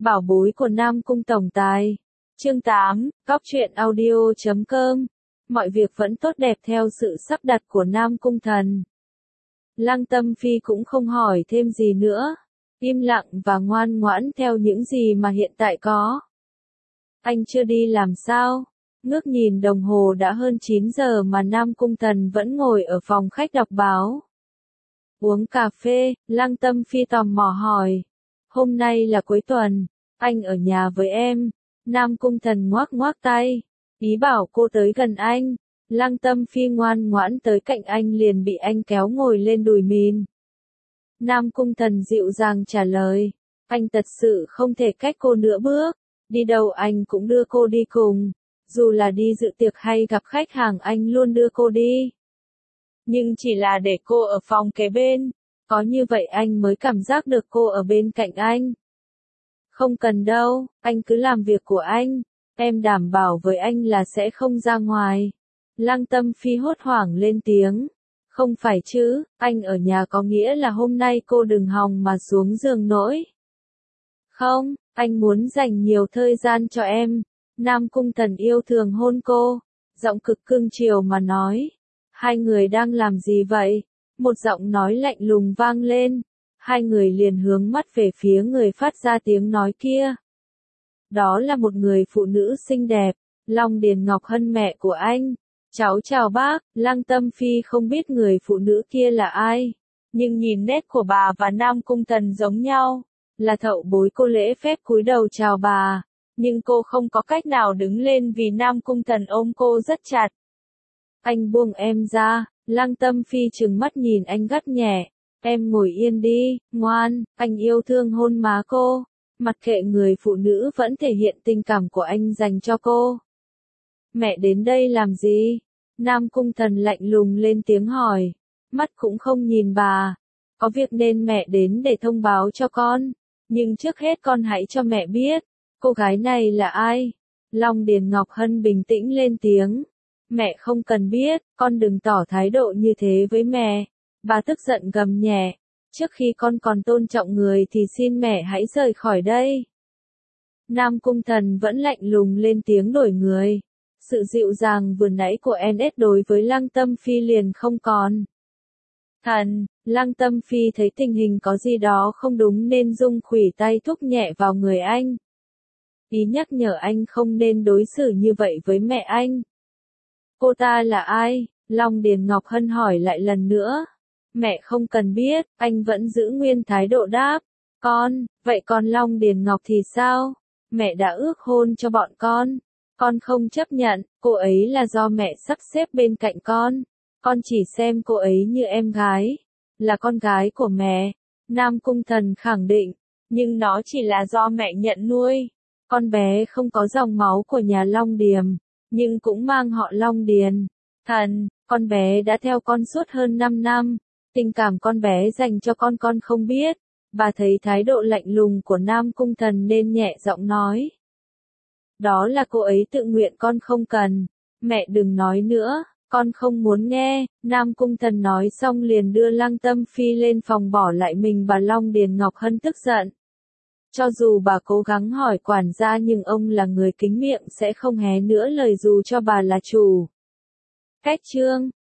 Bảo bối của Nam Cung tổng tài. Chương 8, Cóc truyện audio.com. Mọi việc vẫn tốt đẹp theo sự sắp đặt của Nam Cung thần. Lăng Tâm Phi cũng không hỏi thêm gì nữa, im lặng và ngoan ngoãn theo những gì mà hiện tại có. Anh chưa đi làm sao? Ngước nhìn đồng hồ đã hơn 9 giờ mà Nam Cung thần vẫn ngồi ở phòng khách đọc báo. Uống cà phê, Lăng Tâm Phi tò mò hỏi. Hôm nay là cuối tuần, anh ở nhà với em. Nam Cung thần ngoác ngoác tay, ý bảo cô tới gần anh. Lăng Tâm Phi ngoan ngoãn tới cạnh anh liền bị anh kéo ngồi lên đùi mìn. Nam Cung thần dịu dàng trả lời, anh thật sự không thể cách cô nữa bước, đi đâu anh cũng đưa cô đi cùng, dù là đi dự tiệc hay gặp khách hàng anh luôn đưa cô đi. Nhưng chỉ là để cô ở phòng kế bên, có như vậy anh mới cảm giác được cô ở bên cạnh anh. Không cần đâu, anh cứ làm việc của anh, em đảm bảo với anh là sẽ không ra ngoài. Lăng Tâm Phi hốt hoảng lên tiếng. Không phải chứ, anh ở nhà có nghĩa là hôm nay cô đừng hòng mà xuống giường nổi. Không, anh muốn dành nhiều thời gian cho em. Nam Cung thần yêu thương hôn cô, giọng cực cưng chiều mà nói. Hai người đang làm gì vậy? Một giọng nói lạnh lùng vang lên. Hai người liền hướng mắt về phía người phát ra tiếng nói kia. Đó là một người phụ nữ xinh đẹp, Long Điền Ngọc Hân mẹ của anh. Cháu chào bác, Lăng Tâm Phi không biết người phụ nữ kia là ai, nhưng nhìn nét của bà và Nam Cung thần giống nhau, là thậu bối cô lễ phép cúi đầu chào bà, nhưng cô không có cách nào đứng lên vì Nam Cung thần ôm cô rất chặt. Anh buông em ra, Lăng Tâm Phi trừng mắt nhìn anh gắt nhẹ, em ngồi yên đi, ngoan, anh yêu thương hôn má cô, mặc kệ người phụ nữ vẫn thể hiện tình cảm của anh dành cho cô. Mẹ đến đây làm gì? Nam Cung thần lạnh lùng lên tiếng hỏi. Mắt cũng không nhìn bà. Có việc nên mẹ đến để thông báo cho con. Nhưng trước hết con hãy cho mẹ biết. Cô gái này là ai? Long Điền Ngọc Hân bình tĩnh lên tiếng. Mẹ không cần biết, con đừng tỏ thái độ như thế với mẹ. Bà tức giận gầm nhẹ. Trước khi con còn tôn trọng người thì xin mẹ hãy rời khỏi đây. Nam Cung thần vẫn lạnh lùng lên tiếng đổi người. Sự dịu dàng vừa nãy của NS đối với Lăng Tâm Phi liền không còn. Thần, Lăng Tâm Phi thấy tình hình có gì đó không đúng nên rung khuỷu tay thúc nhẹ vào người anh. Ý nhắc nhở anh không nên đối xử như vậy với mẹ anh. Cô ta là ai? Long Điền Ngọc Hân hỏi lại lần nữa. Mẹ không cần biết, anh vẫn giữ nguyên thái độ đáp. Con, vậy còn Long Điền Ngọc thì sao? Mẹ đã ước hôn cho bọn con. Con không chấp nhận, cô ấy là do mẹ sắp xếp bên cạnh con chỉ xem cô ấy như em gái, là con gái của mẹ. Nam Cung thần khẳng định, nhưng nó chỉ là do mẹ nhận nuôi. Con bé không có dòng máu của nhà Long Điềm, nhưng cũng mang họ Long Điền. Thần, con bé đã theo con suốt hơn 5 năm, tình cảm con bé dành cho con không biết. Bà thấy thái độ lạnh lùng của Nam Cung thần nên nhẹ giọng nói. Đó là cô ấy tự nguyện con không cần. Mẹ đừng nói nữa, con không muốn nghe. Nam Cung thần nói xong liền đưa Lăng Tâm Phi lên phòng bỏ lại mình bà Long Điền Ngọc Hân tức giận. Cho dù bà cố gắng hỏi quản gia nhưng ông là người kính miệng sẽ không hé nữa lời dù cho bà là chủ. Cách chương